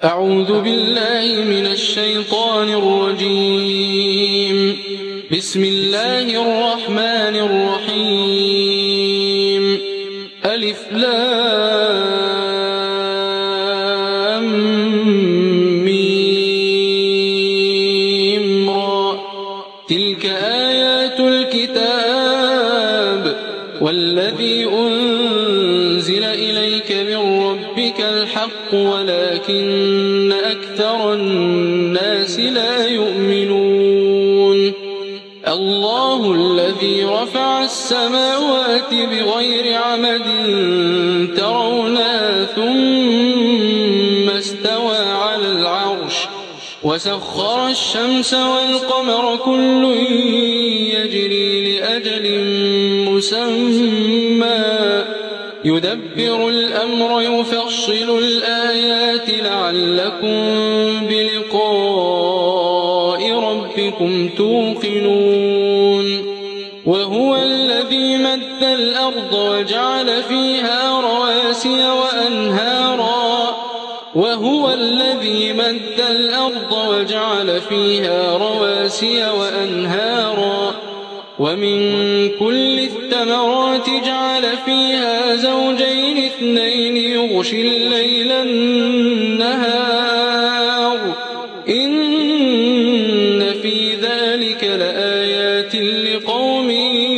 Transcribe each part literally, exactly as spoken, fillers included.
أعوذ بالله من الشيطان الرجيم. بسم الله الرحمن الرحيم. ألف لام ميم را. تلك آيات الكتاب والذي أنزل إليك من ربك الحق ولكن أكثر الناس لا يؤمنون. الله الذي رفع السماوات بغير عمد ترونها ثم استوى على العرش وسخر الشمس والقمر كل يجري لأجل مسمى يدبر الأمر يفصل الآيات لعلكم بلقاء ربكم توقنون. وهو الذي مد الأرض وجعل فيها رواسي وأنهارا وهو الذي مد الأرض وجعل فيها رواسي وأنهارا ومن كل الثمرات جعل فيها زوجين اثنين يغشي الليل النهار إن في ذلك لآيات لقوم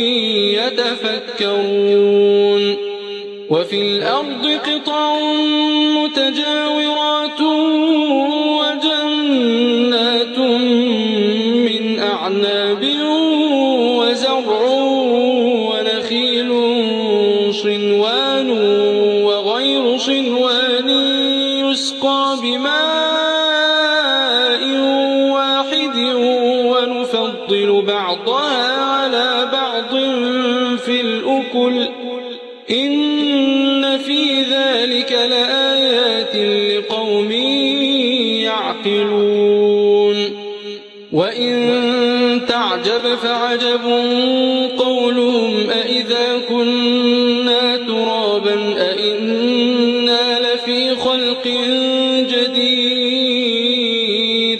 يتفكرون. وفي الأرض قطع متجاورات وجنات من أعناب وزرع ونخيل صنوان وغير صنوان يسقى بماء واحد ونفضل بعضها على بعض في الأكل إن في ذلك لآيات لقوم يعقلون. وإن تعجب فعجب قولهم أإذا كنا ترابا أإنا لفي خلق جديد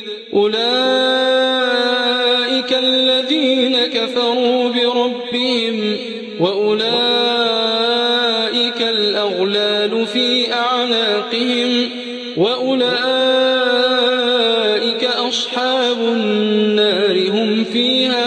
أولئك الذين كفروا بربهم وأولئك الأغلال في أعناقهم وأولئك أصحاب النار هم فيها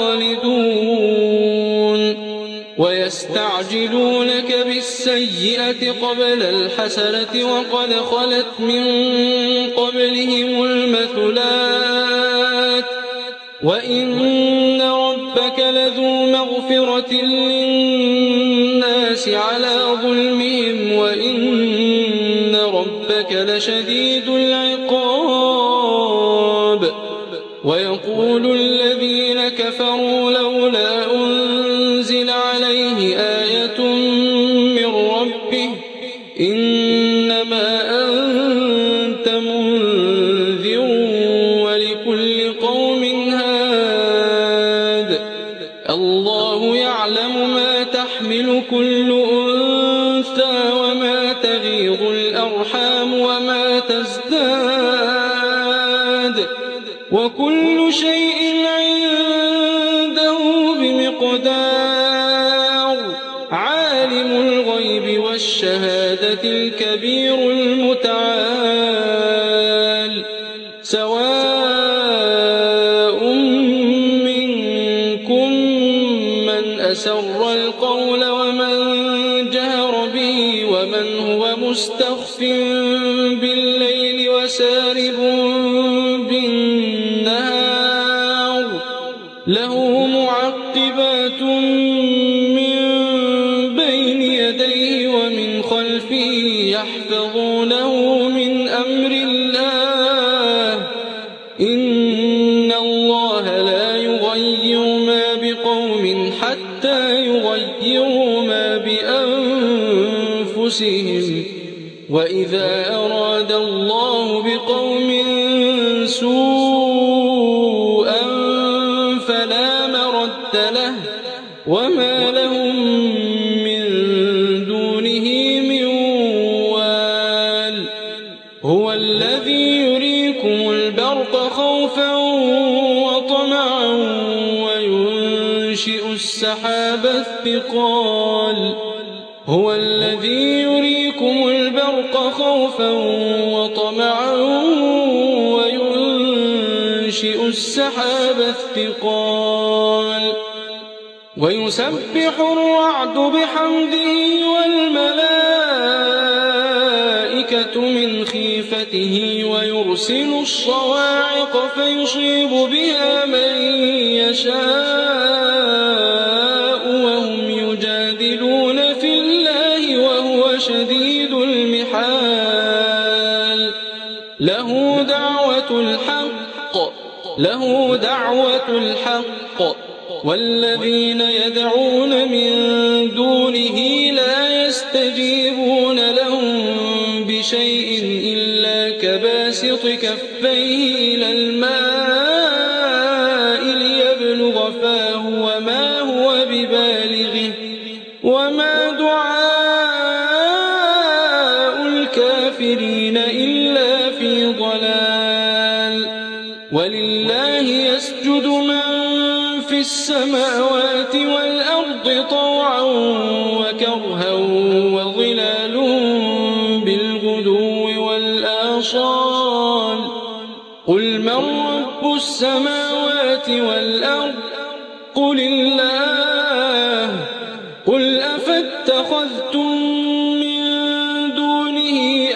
خالدون. ويستعجلونك بالسيئة قبل الحسنة وقد خلت من قبلهم المثلات وإن ربك لذو مغفرة للناس على ظلمهم وإن ربك لشديد العقاب. ويقول الذين كفروا لولا أنزل عليه آية من ربه إنما أنت منذر ولكل قوم هاد الله يعلم ما تحمل كل أنثى وما تغيض الأرحام وما تزداد وكل شيء عنده بمقدار. عالم الغيب والشهادة الكبير المتعال سواء منكم من أسر القول ومن جهر به ومن هو مستخف بالليل وسارب بالنهار له معقبات من بين يديه ومن خلفه يحفظونه من أمر الله إن الله لا يغير ما بقوم حتى يغيروا ما بأنفسهم وإذا أراد الله بقوم سوءا فلا مرد له وما لهم من دونه من وال هو الذي يريكم البرق خوفا وطمعا وينشئ السحاب الثقال هو الذي يريكم البرق خوفا وطمعا وينشئ السحاب الثقال ويسبح الرعد بحمده والملائكة من خيفته ويرسل الصواعق فيصيب بها من يشاء وهم يجادلون في الله وهو شديد المحال له دعوة الحق له دعوة الحق والذين يدعون من دونه لا يستجيبون لهم بشيء إلا كباسط كفيه إلى الماء ليبلغ فاه وما هو ببالغه وما دعاء الكافرين إلا في ضلال ولله يسجد من في السماوات والأرض طوعا وكرها وظلالهم بالغدو والآصال قل من رب السماوات والأرض قل الله قل أفاتخذتم من دونه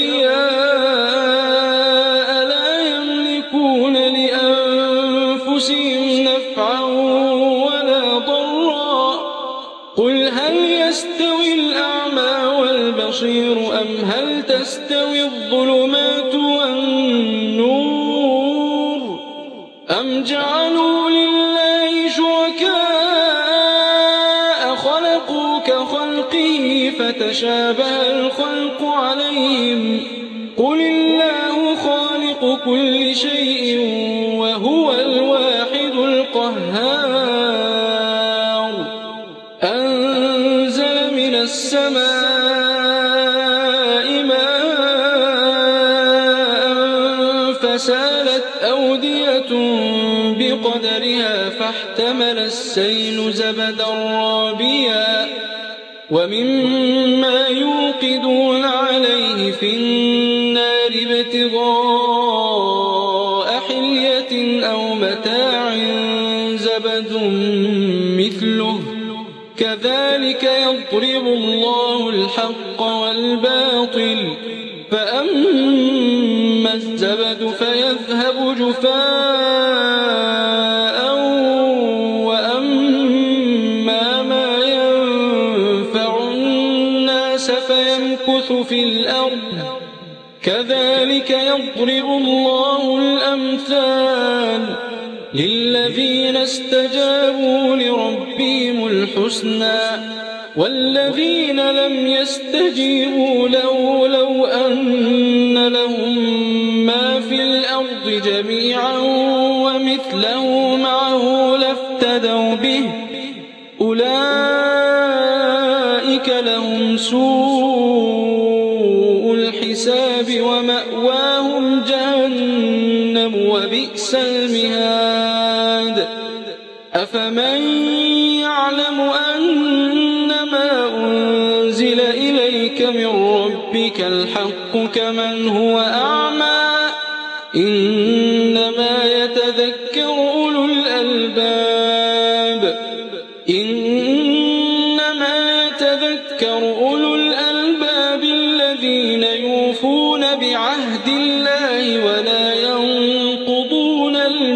أولياء لا يملكون لأنفسهم نفعا ولا ضرا قل هل يستوي الأعمى والبصير أم هل تستوي الظلمات والنور أم جعلوا لله شركاء خلقوا كخلقه فتشابه الخلق عليهم قل الله خالق كل شيء وهو الواحد القهار أنزل من السماء ماء فسالت أودية بقدرها فاحتمل السيل زبدا رابيا ومما يوقدون عليه في النار ابتغاء حلية أو متاع زبد مثله كذلك يضرب الله الحق والباطل فأما الزبد فيذهب جفاء وأما ما ينفع الناس فيمكث في الأرض كذلك يضرب الله الأمثال للذين استجابوا لربهم الحسنى والذين لم يستجيبوا له لو أن لهم ما في الأرض جميعا ومثله معه لافتدوا به أولئك لهم سوء الحساب ومأواهم جهنم وبئس المهاد أفمن يعلم أنما أنزل إليك من ربك الحق كمن هو أعمى إنما يتذكر أولو الألباب إنما يتذكر أولو الألباب الذين يوفون بعهد الله ولا ينقضون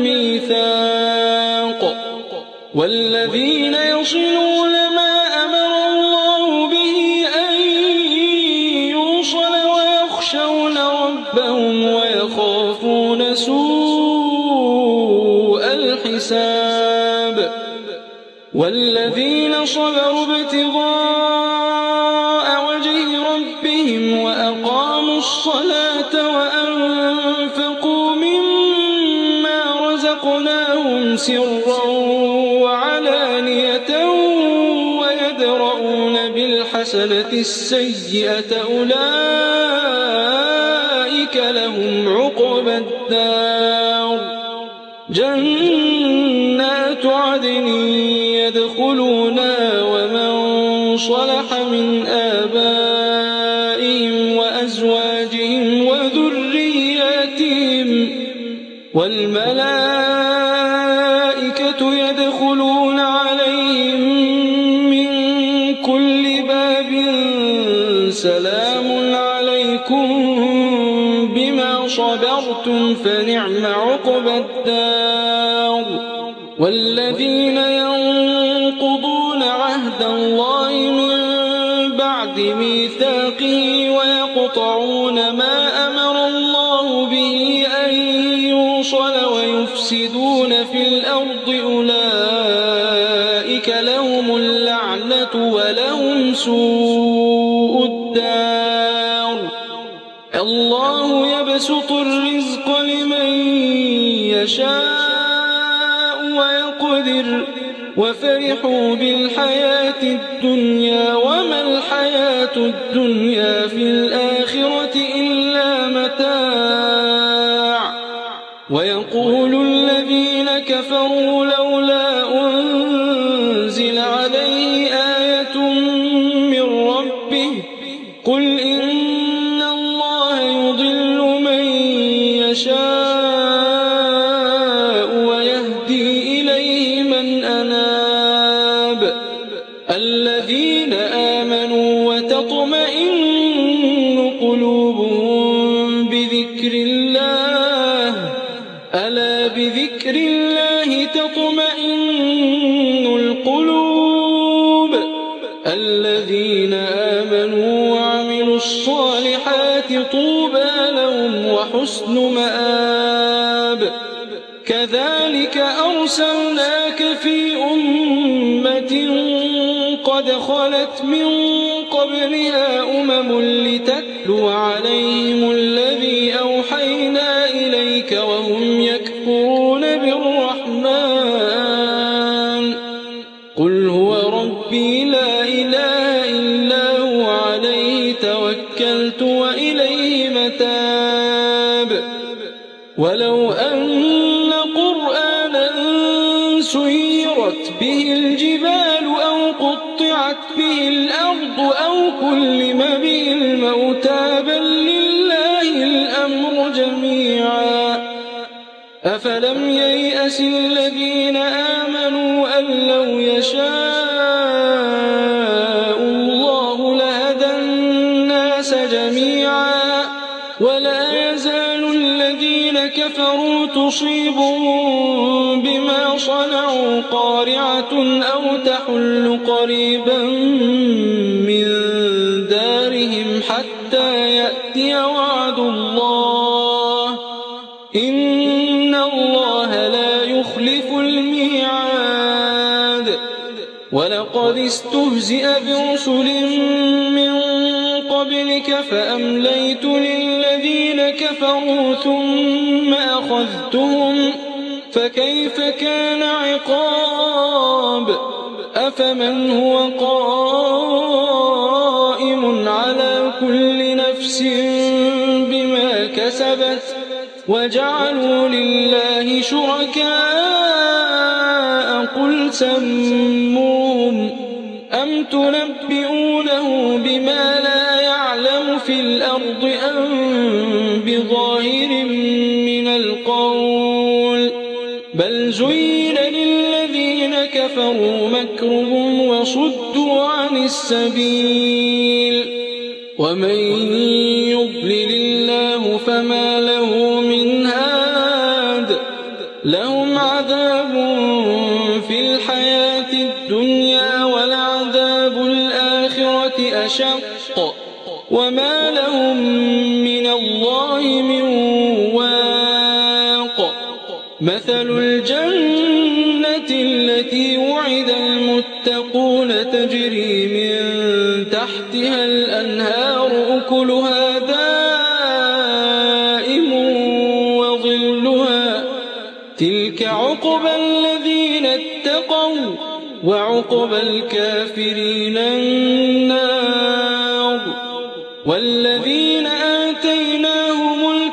الميثاق والذين يصلون ما أمر الله به أن يوصل ويخشون ربهم ويخافون سوء الحساب والذين صبروا ابتغاء وجه ربهم وأقاموا الصلاة وأنفقوا مما رزقناهم سرا وعلانية ويدرؤون بالحسنة السيئة أولئك أولئك لهم عقبى الدار جنات عدن يدخلونها ومن صلح من آبائهم وأزواجهم وذرياتهم والملائكة يدخلون عليهم من كل باب سلام عليكم بما صبرتم فنعم عقبى الدار والذين ينقضون عهد الله من بعد ميثاقه ويقطعون ما أمر الله به أن يوصل ويفسدون في الأرض أولئك لهم اللعنة ولهم سوء الدار الله يبسط الرزق لمن يشاء ويقدر وفرحوا بالحياة الدنيا وما الحياة الدنيا في الآخرة إلا متاع ويقول الذين كفروا لولا أنزل عليه آية من ربه قل إن الله يضل من يشاء ويهدي إليه من أناب الذين آمنوا وتطمئن قلوبهم بذكر الله ألا بذكر الله تطمئن القلوب الذين آمنوا وعملوا الصالحات طوبى لهم وحسن مآب كذلك أرسلناك في أمة قد خلت من قبلها أمم لتتلو عليهم الذي أوحينا إليك وهم يكفرون بالرحمن قل هو ربي لا إله إلا هو عليه توكلت وإليه متاب ولو أن قرآنا سيرت به الجبال أو قطعت به الأرض أو كلم به الموتى بل لله الأمر جميعا أفلم ييأس الذين آمنوا أن لو يشاء الله لهدى الناس جميعا ولا يزال الذين كفروا تصيبهم بما صنعوا قارعة أو تحل قريبا من دارهم حتى يأتي وعد الله إن الله لا يخلف الميعاد ولقد استهزئ برسل من قبلك فأمليت للذين كفروا ثم أخذتهم فكيف كان عقاب أفمن هو قائم على كل نفس بما كسبت وجعلوا لله شركاء قل سموهم أم تنبئونه بما لا يعلم في الأرض أم بظاهر من القول بل زين للذين كفروا مكرهم وصدوا عن السبيل ومن يضلل الله فما له من هاد لهم عذاب في الحياة الدنيا ولعذاب الآخرة أشق وما لهم من الله من واق مثل الجنة التي وعد المتقون تجري من تحتها الأنهار أكلها دائم وظلها تلك عقبى الذين اتقوا وعقبى الكافرين النار والذين آتيناهم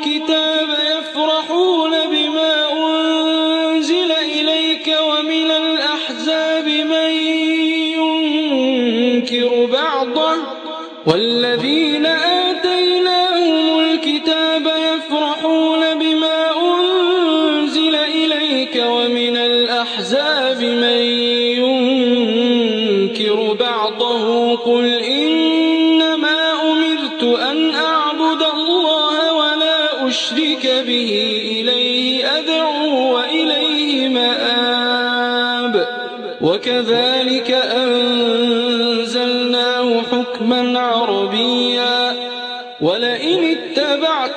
قل إنما أمرت أن أعبد الله ولا أشرك به إليه أدعو وإليه مآب وكذلك أنزلناه حكما عربيا ولئن اتبعت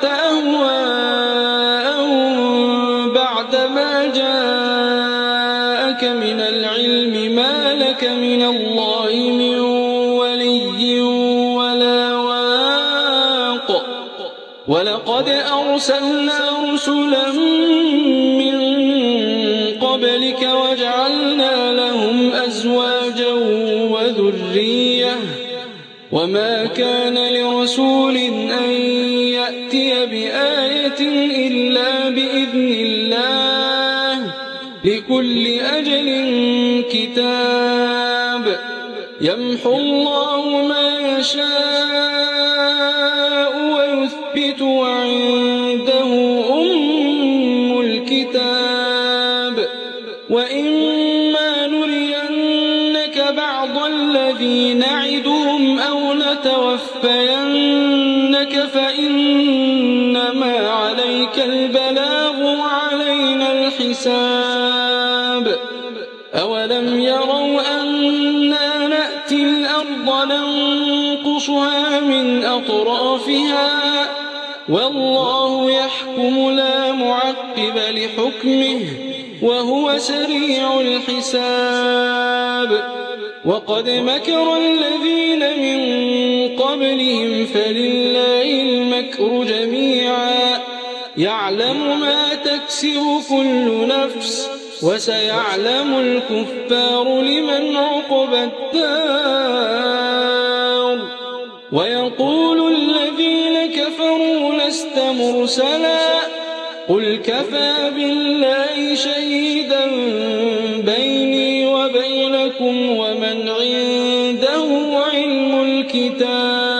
أهواءهم بعدما جاءك من العلم ما لك من الله من ولي ولا واق ولقد أرسلنا رسلا من قبلك وجعلنا لهم أزواجا وذرية وما كان لرسول أن يأتي بآية إلا بإذن الله لكل أجل كتاب يمحو الله ما يشاء ويثبت وعنده أم الكتاب وإما نرينك بعض الذي نعدهم أو نتوفينك فإنما عليك البلاغ وعلينا الحساب أولم يروا أنا نأتي الأرض ننقصها من أطرافها والله يحكم لا معقب لحكمه وهو سريع الحساب وقد مكر الذين من قبلهم فلله المكر جميعا يعلم ما تكسب كل نفس وسيعلم الكفار لمن عقبى الدار ويقول الذين كفروا لست مرسلا قل كفى بالله شهيدا بيني وبينكم ومن عنده علم الكتاب